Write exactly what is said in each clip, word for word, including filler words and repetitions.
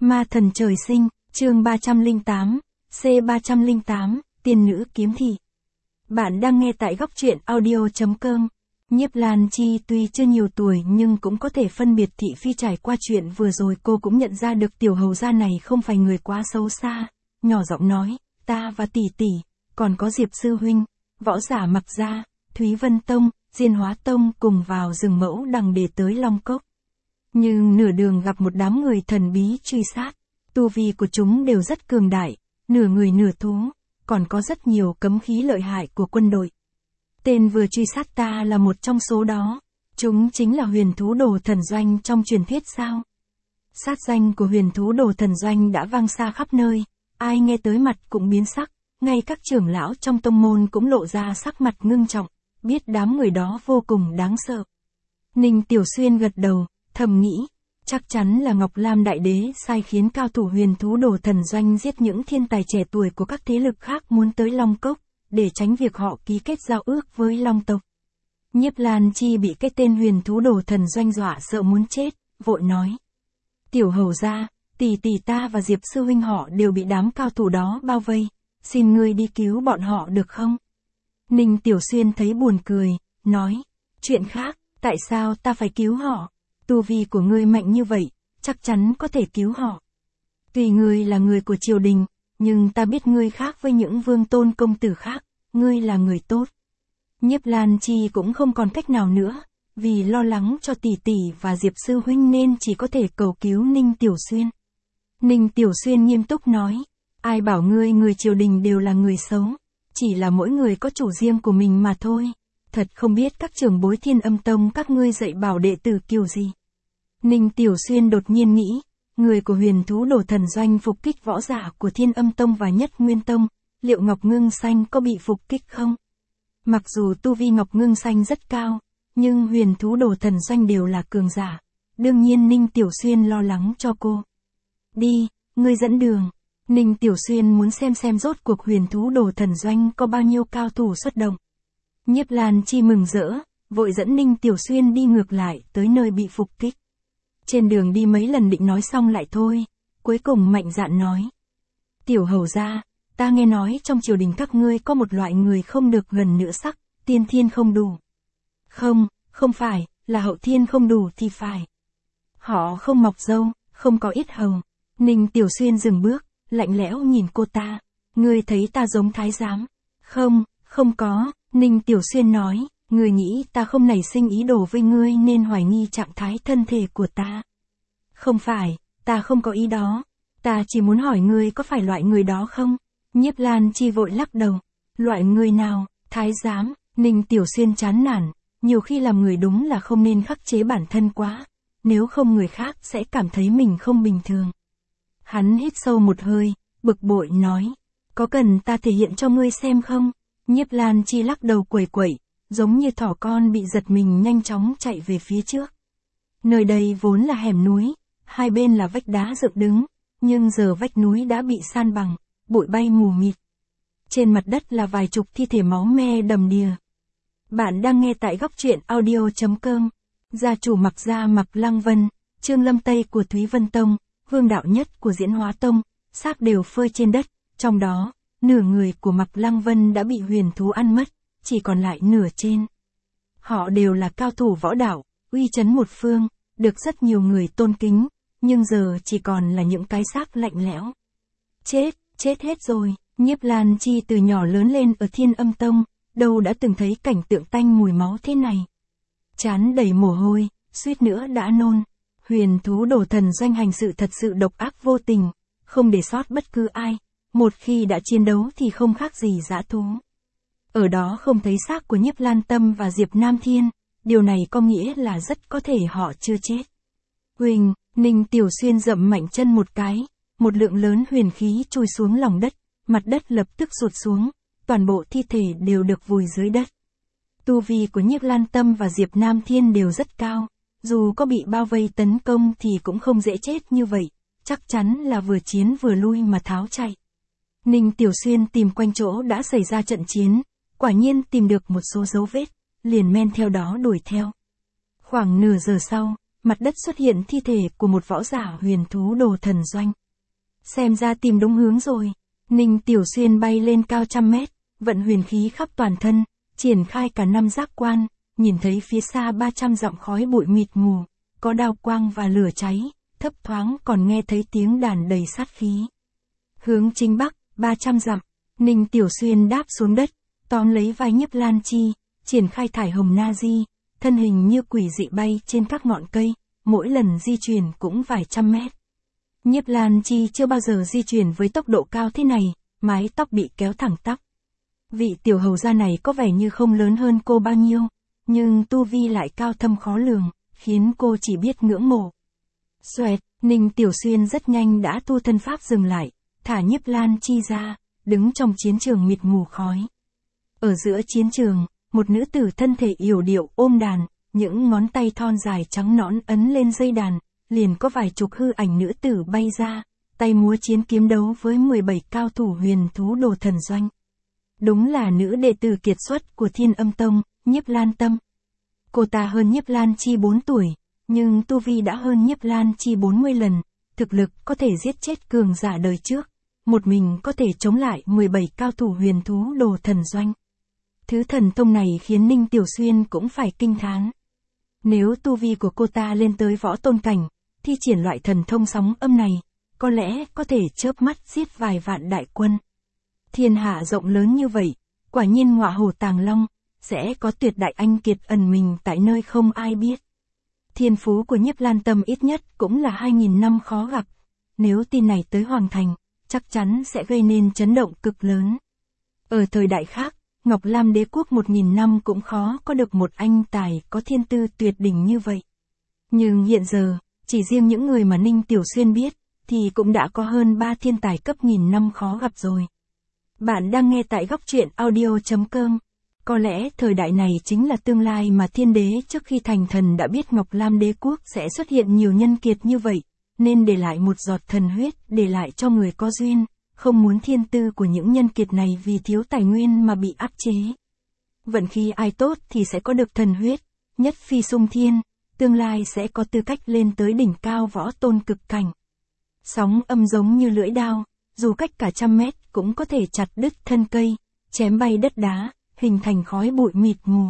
Ma thần trời sinh, chương ba trăm lẻ tám, C ba trăm lẻ tám, tiên nữ kiếm thị. Bạn đang nghe tại góc truyện audio chấm com. Nhiếp Lan Chi tuy chưa nhiều tuổi nhưng cũng có thể phân biệt thị phi. Trải qua chuyện vừa rồi cô cũng nhận ra được tiểu hầu gia này không phải người quá xấu xa, nhỏ giọng nói, ta và tỷ tỷ, còn có Diệp sư huynh, võ giả Mặc gia, Thúy Vân Tông, Diên Hóa Tông cùng vào rừng Mẫu Đằng để tới Long Cốc. Nhưng nửa đường gặp một đám người thần bí truy sát, tu vi của chúng đều rất cường đại, nửa người nửa thú, còn có rất nhiều cấm khí lợi hại của quân đội. Tên vừa truy sát ta là một trong số đó, chúng chính là huyền thú đồ thần doanh trong truyền thuyết sao? Sát danh của huyền thú đồ thần doanh đã vang xa khắp nơi, ai nghe tới mặt cũng biến sắc, ngay các trưởng lão trong tông môn cũng lộ ra sắc mặt ngưng trọng, biết đám người đó vô cùng đáng sợ. Ninh Tiểu Xuyên gật đầu, thầm nghĩ, chắc chắn là Ngọc Lam Đại Đế sai khiến cao thủ huyền thú đồ thần doanh giết những thiên tài trẻ tuổi của các thế lực khác muốn tới Long Cốc, để tránh việc họ ký kết giao ước với Long tộc. Nhiếp Lan Chi bị cái tên huyền thú đồ thần doanh dọa sợ muốn chết, vội nói. Tiểu hầu gia, tỷ tỷ ta và Diệp sư huynh họ đều bị đám cao thủ đó bao vây, xin ngươi đi cứu bọn họ được không? Ninh Tiểu Xuyên thấy buồn cười, nói, chuyện khác, tại sao ta phải cứu họ? Tu vi của ngươi mạnh như vậy, chắc chắn có thể cứu họ. Tuy ngươi là người của triều đình, nhưng ta biết ngươi khác với những vương tôn công tử khác, ngươi là người tốt. Nhiếp Lan Chi cũng không còn cách nào nữa, vì lo lắng cho tỷ tỷ và Diệp sư huynh nên chỉ có thể cầu cứu Ninh Tiểu Xuyên. Ninh Tiểu Xuyên nghiêm túc nói, ai bảo ngươi người triều đình đều là người xấu, chỉ là mỗi người có chủ riêng của mình mà thôi. Thật không biết các trưởng bối Thiên Âm Tông các ngươi dạy bảo đệ tử kiểu gì. Ninh Tiểu Xuyên đột nhiên nghĩ, người của huyền thú đồ thần doanh phục kích võ giả của Thiên Âm Tông và Nhất Nguyên Tông, liệu Ngọc Ngưng Xanh có bị phục kích không? Mặc dù tu vi Ngọc Ngưng Xanh rất cao, nhưng huyền thú đồ thần doanh đều là cường giả. Đương nhiên Ninh Tiểu Xuyên lo lắng cho cô. Đi, ngươi dẫn đường. Ninh Tiểu Xuyên muốn xem xem rốt cuộc huyền thú đồ thần doanh có bao nhiêu cao thủ xuất động. Nhiếp Lan Chi mừng rỡ, vội dẫn Ninh Tiểu Xuyên đi ngược lại tới nơi bị phục kích. Trên đường đi mấy lần định nói xong lại thôi, cuối cùng mạnh dạn nói. Tiểu hầu gia, ta nghe nói trong triều đình các ngươi có một loại người không được gần nửa sắc, tiên thiên không đủ. Không, không phải, là hậu thiên không đủ thì phải. Họ không mọc râu, không có yết hầu. Ninh Tiểu Xuyên dừng bước, lạnh lẽo nhìn cô ta. Ngươi thấy ta giống thái giám? Không, không có. Ninh Tiểu Xuyên nói, ngươi nghĩ ta không nảy sinh ý đồ với ngươi nên hoài nghi trạng thái thân thể của ta. Không phải, ta không có ý đó. Ta chỉ muốn hỏi ngươi có phải loại người đó không? Nhiếp Lan Chi vội lắc đầu. Loại người nào? Thái giám? Ninh Tiểu Xuyên chán nản. Nhiều khi làm người đúng là không nên khắc chế bản thân quá. Nếu không người khác sẽ cảm thấy mình không bình thường. Hắn hít sâu một hơi, bực bội nói. Có cần ta thể hiện cho ngươi xem không? Nhiếp Lan Chi lắc đầu quẩy quẩy, giống như thỏ con bị giật mình nhanh chóng chạy về phía trước. Nơi đây vốn là hẻm núi, hai bên là vách đá dựng đứng, nhưng giờ vách núi đã bị san bằng, bụi bay mù mịt. Trên mặt đất là vài chục thi thể máu me đầm đìa. Bạn đang nghe tại góc truyện audio chấm com. Gia chủ Mặc gia Mặc Lăng Vân, Trương Lâm Tây của Thúy Vân Tông, Vương Đạo Nhất của Diễn Hóa Tông, xác đều phơi trên đất, trong đó, nửa người của Mặc Lăng Vân đã bị huyền thú ăn mất, chỉ còn lại nửa trên. Họ đều là cao thủ võ đạo, uy chấn một phương, được rất nhiều người tôn kính, nhưng giờ chỉ còn là những cái xác lạnh lẽo. Chết, chết hết rồi. Nhiếp Lan Chi từ nhỏ lớn lên ở Thiên Âm Tông, đâu đã từng thấy cảnh tượng tanh mùi máu thế này. Trán đầy mồ hôi, suýt nữa đã nôn. Huyền thú đồ thần doanh hành sự thật sự độc ác vô tình, không để sót bất cứ ai. Một khi đã chiến đấu thì không khác gì dã thú. Ở đó không thấy xác của Nhiếp Lan Tâm và Diệp Nam Thiên, điều này có nghĩa là rất có thể họ chưa chết. Huỳnh, Ninh Tiểu Xuyên dậm mạnh chân một cái, một lượng lớn huyền khí trôi xuống lòng đất, mặt đất lập tức sụt xuống, toàn bộ thi thể đều được vùi dưới đất. Tu vi của Nhiếp Lan Tâm và Diệp Nam Thiên đều rất cao, dù có bị bao vây tấn công thì cũng không dễ chết như vậy, chắc chắn là vừa chiến vừa lui mà tháo chạy. Ninh Tiểu Xuyên tìm quanh chỗ đã xảy ra trận chiến, quả nhiên tìm được một số dấu vết, liền men theo đó đuổi theo. Khoảng nửa giờ sau, mặt đất xuất hiện thi thể của một võ giả huyền thú đồ thần doanh. Xem ra tìm đúng hướng rồi. Ninh Tiểu Xuyên bay lên cao trăm mét, vận huyền khí khắp toàn thân, triển khai cả năm giác quan, nhìn thấy phía xa ba trăm dặm khói bụi mịt mù, có đao quang và lửa cháy, thấp thoáng còn nghe thấy tiếng đàn đầy sát khí. Hướng chính bắc, ba trăm dặm, Ninh Tiểu Xuyên đáp xuống đất, tóm lấy vai Nhiếp Lan Chi, triển khai thải hồng na di, thân hình như quỷ dị bay trên các ngọn cây, mỗi lần di chuyển cũng vài trăm mét. Nhiếp Lan Chi chưa bao giờ di chuyển với tốc độ cao thế này, mái tóc bị kéo thẳng tắp. Vị tiểu hầu gia này có vẻ như không lớn hơn cô bao nhiêu, nhưng tu vi lại cao thâm khó lường, khiến cô chỉ biết ngưỡng mộ. Xoẹt, Ninh Tiểu Xuyên rất nhanh đã tu thân pháp dừng lại, thả Nhiếp Lan Chi ra, đứng trong chiến trường mịt mù khói. Ở giữa chiến trường, một nữ tử thân thể yểu điệu ôm đàn, những ngón tay thon dài trắng nõn ấn lên dây đàn, liền có vài chục hư ảnh nữ tử bay ra, tay múa chiến kiếm đấu với mười bảy cao thủ huyền thú đồ thần doanh. Đúng là nữ đệ tử kiệt xuất của Thiên Âm Tông, Nhiếp Lan Tâm. Cô ta hơn Nhiếp Lan Chi bốn tuổi, nhưng tu vi đã hơn Nhiếp Lan Chi bốn mươi lần, thực lực có thể giết chết cường giả đời trước, một mình có thể chống lại mười bảy cao thủ huyền thú đồ thần doanh. Thứ thần thông này khiến Ninh Tiểu Xuyên cũng phải kinh thán. Nếu tu vi của cô ta lên tới võ tôn cảnh, thi triển loại thần thông sóng âm này, có lẽ có thể chớp mắt giết vài vạn đại quân. Thiên hạ rộng lớn như vậy, quả nhiên ngọa hổ tàng long, sẽ có tuyệt đại anh kiệt ẩn mình tại nơi không ai biết. Thiên phú của Nhiếp Lan Tâm ít nhất cũng là hai nghìn năm khó gặp. Nếu tin này tới Hoàng Thành, chắc chắn sẽ gây nên chấn động cực lớn. Ở thời đại khác, Ngọc Lam đế quốc một nghìn năm cũng khó có được một anh tài có thiên tư tuyệt đỉnh như vậy. Nhưng hiện giờ, chỉ riêng những người mà Ninh Tiểu Xuyên biết, thì cũng đã có hơn ba thiên tài cấp nghìn năm khó gặp rồi. Bạn đang nghe tại góc truyện audio chấm com. Có lẽ thời đại này chính là tương lai mà thiên đế trước khi thành thần đã biết Ngọc Lam đế quốc sẽ xuất hiện nhiều nhân kiệt như vậy, nên để lại một giọt thần huyết để lại cho người có duyên, không muốn thiên tư của những nhân kiệt này vì thiếu tài nguyên mà bị áp chế. Vận khí ai tốt thì sẽ có được thần huyết, nhất phi sung thiên, tương lai sẽ có tư cách lên tới đỉnh cao võ tôn cực cảnh. Sóng âm giống như lưỡi đao, dù cách cả trăm mét cũng có thể chặt đứt thân cây, chém bay đất đá, hình thành khói bụi mịt mù.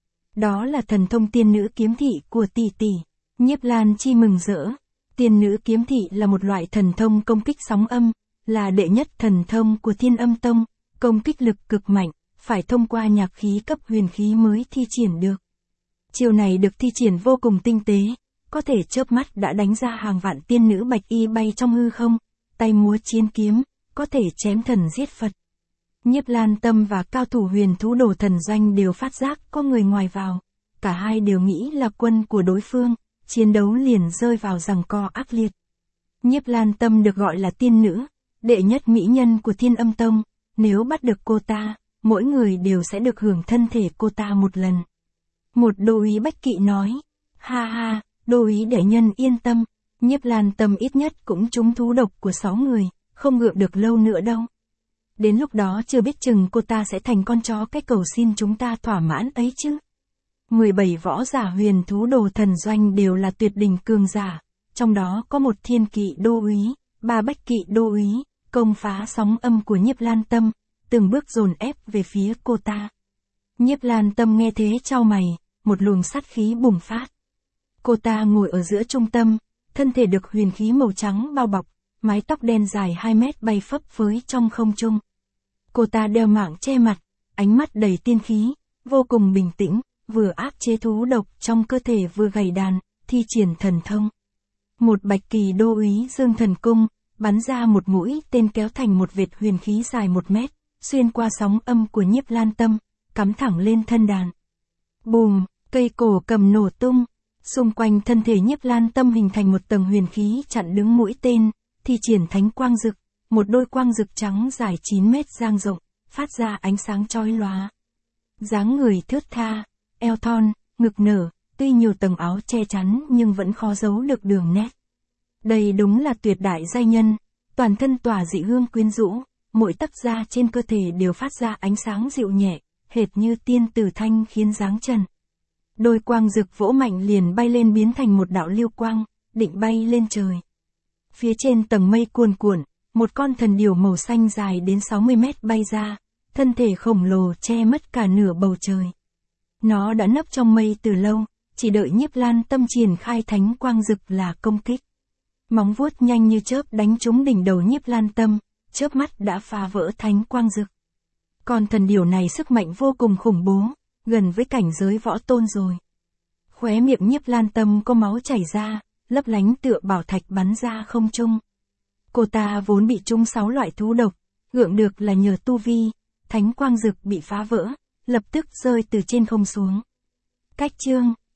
Đó là thần thông tiên nữ kiếm thị của tỷ tỷ. Nhiếp Lan Chi mừng rỡ. Tiên nữ kiếm thị là một loại thần thông công kích sóng âm, là đệ nhất thần thông của Thiên Âm Tông, công kích lực cực mạnh, phải thông qua nhạc khí cấp huyền khí mới thi triển được. Chiêu này được thi triển vô cùng tinh tế, có thể chớp mắt đã đánh ra hàng vạn tiên nữ bạch y bay trong hư không, tay múa chiến kiếm, có thể chém thần giết Phật. Nhiếp Lan Tâm và cao thủ huyền thú đồ thần doanh đều phát giác có người ngoài vào, cả hai đều nghĩ là quân của đối phương, chiến đấu liền rơi vào giằng co ác liệt. Nhiếp Lan Tâm được gọi là tiên nữ, đệ nhất mỹ nhân của Thiên Âm Tông, nếu bắt được cô ta, mỗi người đều sẽ được hưởng thân thể cô ta một lần. Một đô úy Bách Kỵ nói, ha ha, đô úy đệ nhân yên tâm, Nhiếp Lan Tâm ít nhất cũng trúng thú độc của sáu người, không gượng được lâu nữa đâu. Đến lúc đó chưa biết chừng cô ta sẽ thành con chó cái cầu xin chúng ta thỏa mãn ấy chứ. mười bảy võ giả huyền thú đồ thần doanh đều là tuyệt đỉnh cường giả, trong đó có một thiên kỵ đô úy, ba bách kỵ đô úy, công phá sóng âm của Nhiếp Lan Tâm, từng bước dồn ép về phía cô ta. Nhiếp Lan Tâm nghe thế chau mày, một luồng sát khí bùng phát. Cô ta ngồi ở giữa trung tâm, thân thể được huyền khí màu trắng bao bọc, mái tóc đen dài hai mét bay phấp phới trong không trung. Cô ta đeo mạng che mặt, ánh mắt đầy tiên khí, vô cùng bình tĩnh, vừa áp chế thú độc trong cơ thể vừa gảy đàn, thi triển thần thông. Một bạch kỳ đô úy dương thần cung, bắn ra một mũi tên kéo thành một vệt huyền khí dài một mét, xuyên qua sóng âm của Nhiếp Lan Tâm, cắm thẳng lên thân đàn. Bùm, cây cổ cầm nổ tung, xung quanh thân thể Nhiếp Lan Tâm hình thành một tầng huyền khí chặn đứng mũi tên, thi triển thánh quang dực, một đôi quang dực trắng dài chín mét dang rộng, phát ra ánh sáng chói lóa. Dáng người thướt tha, eo thon, ngực nở, tuy nhiều tầng áo che chắn nhưng vẫn khó giấu được đường nét. Đây đúng là tuyệt đại giai nhân, toàn thân tỏa dị hương quyến rũ, mỗi tấc da trên cơ thể đều phát ra ánh sáng dịu nhẹ, hệt như tiên tử thanh khiến dáng trần. Đôi quang dực vỗ mạnh liền bay lên biến thành một đạo lưu quang, định bay lên trời. Phía trên tầng mây cuồn cuộn, một con thần điểu màu xanh dài đến sáu mươi mét bay ra, thân thể khổng lồ che mất cả nửa bầu trời. Nó đã nấp trong mây từ lâu, chỉ đợi Nhiếp Lan Tâm triển khai thánh quang dực là công kích. Móng vuốt nhanh như chớp đánh trúng đỉnh đầu Nhiếp Lan Tâm, chớp mắt đã phá vỡ thánh quang dực. Con thần điểu này sức mạnh vô cùng khủng bố, gần với cảnh giới võ tôn rồi. Khóe miệng Nhiếp Lan Tâm có máu chảy ra, lấp lánh tựa bảo thạch bắn ra không trung. Cô ta vốn bị trúng sáu loại thú độc, gượng được là nhờ tu vi, thánh quang dực bị phá vỡ, lập tức rơi từ trên không xuống. Cách chương